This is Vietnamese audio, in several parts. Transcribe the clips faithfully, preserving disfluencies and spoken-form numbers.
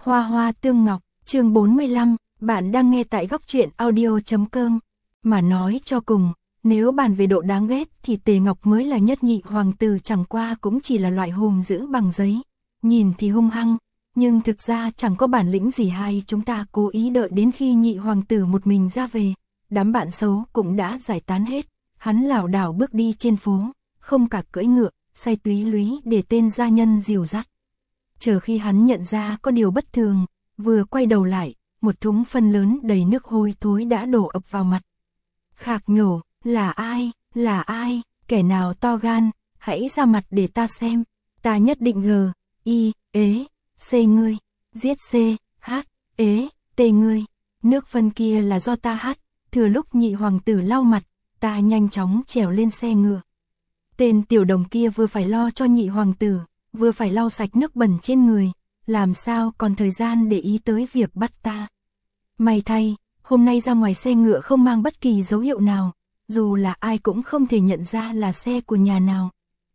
Hoa hoa tương ngọc, chương bốn mươi lăm, bạn đang nghe tại góc truyện audio chấm com. Mà nói cho cùng, nếu bàn về độ đáng ghét thì Tề Ngọc mới là nhất nhị hoàng tử, chẳng qua cũng chỉ là loại hùm giữ bằng giấy. Nhìn thì hung hăng, nhưng thực ra chẳng có bản lĩnh gì hay, chúng ta cố ý đợi đến khi nhị hoàng tử một mình ra về. Đám bạn xấu cũng đã giải tán hết, hắn lảo đảo bước đi trên phố, không cả cưỡi ngựa, say túy lúy để tên gia nhân dìu dắt. Chờ khi hắn nhận ra có điều bất thường, vừa quay đầu lại, một thúng phân lớn đầy nước hôi thối đã đổ ập vào mặt. Khạc nhổ, là ai, là ai, kẻ nào to gan, hãy ra mặt để ta xem, ta nhất định g, i, ế, c ngươi, giết c, h, ế, t ngươi, nước phân kia là do ta hát. Thừa lúc nhị hoàng tử lau mặt, ta nhanh chóng trèo lên xe ngựa. Tên tiểu đồng kia vừa phải lo cho nhị hoàng tử, vừa phải lau sạch nước bẩn trên người, làm sao còn thời gian để ý tới việc bắt ta. May thay, hôm nay ra ngoài xe ngựa không mang bất kỳ dấu hiệu nào, dù là ai cũng không thể nhận ra là xe của nhà nào.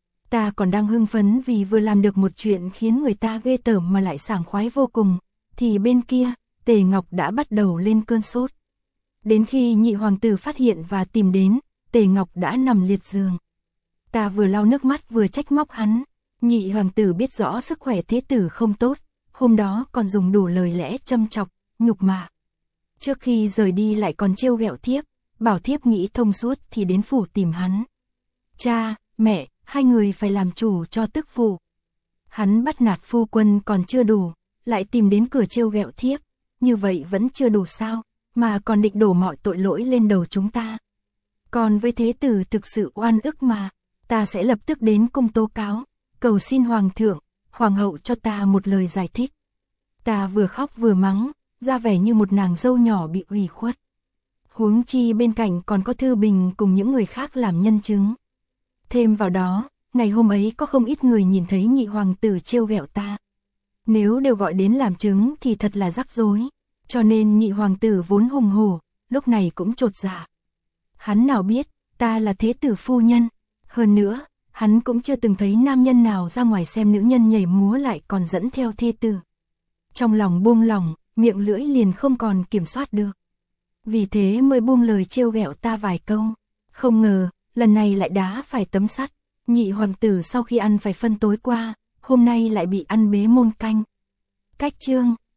Ta còn đang hưng phấn vì vừa làm được một chuyện khiến người ta ghê tởm mà lại sảng khoái vô cùng, thì bên kia, Tề Ngọc đã bắt đầu lên cơn sốt. Đến khi nhị hoàng tử phát hiện và tìm đến, Tề Ngọc đã nằm liệt giường. Ta vừa lau nước mắt vừa trách móc hắn. Nhị hoàng tử biết rõ sức khỏe thế tử không tốt, hôm đó còn dùng đủ lời lẽ châm chọc, nhục mạ. Trước khi rời đi lại còn trêu ghẹo thiếp, bảo thiếp nghĩ thông suốt thì đến phủ tìm hắn. Cha, mẹ, hai người phải làm chủ cho tức phụ. Hắn bắt nạt phu quân còn chưa đủ, lại tìm đến cửa trêu ghẹo thiếp, như vậy vẫn chưa đủ sao, mà còn định đổ mọi tội lỗi lên đầu chúng ta. Còn với thế tử thực sự oan ức mà, ta sẽ lập tức đến cung tố cáo, cầu xin hoàng thượng, hoàng hậu cho ta một lời giải thích. Ta vừa khóc vừa mắng, ra vẻ như một nàng dâu nhỏ bị ủy khuất. Huống chi bên cạnh còn có Thư Bình cùng những người khác làm nhân chứng. Thêm vào đó, ngày hôm ấy có không ít người nhìn thấy nhị hoàng tử trêu ghẹo ta. Nếu đều gọi đến làm chứng thì thật là rắc rối, cho nên nhị hoàng tử vốn hùng hổ, lúc này cũng chột dạ. Hắn nào biết, ta là thế tử phu nhân, hơn nữa, hắn cũng chưa từng thấy nam nhân nào ra ngoài xem nữ nhân nhảy múa lại còn dẫn theo thê tử. Trong lòng buông lỏng, miệng lưỡi liền không còn kiểm soát được. Vì thế mới buông lời trêu ghẹo ta vài câu. Không ngờ, lần này lại đá phải tấm sắt. Nhị hoàng tử sau khi ăn phải phân tối qua, hôm nay lại bị ăn bế môn canh. Cách chương,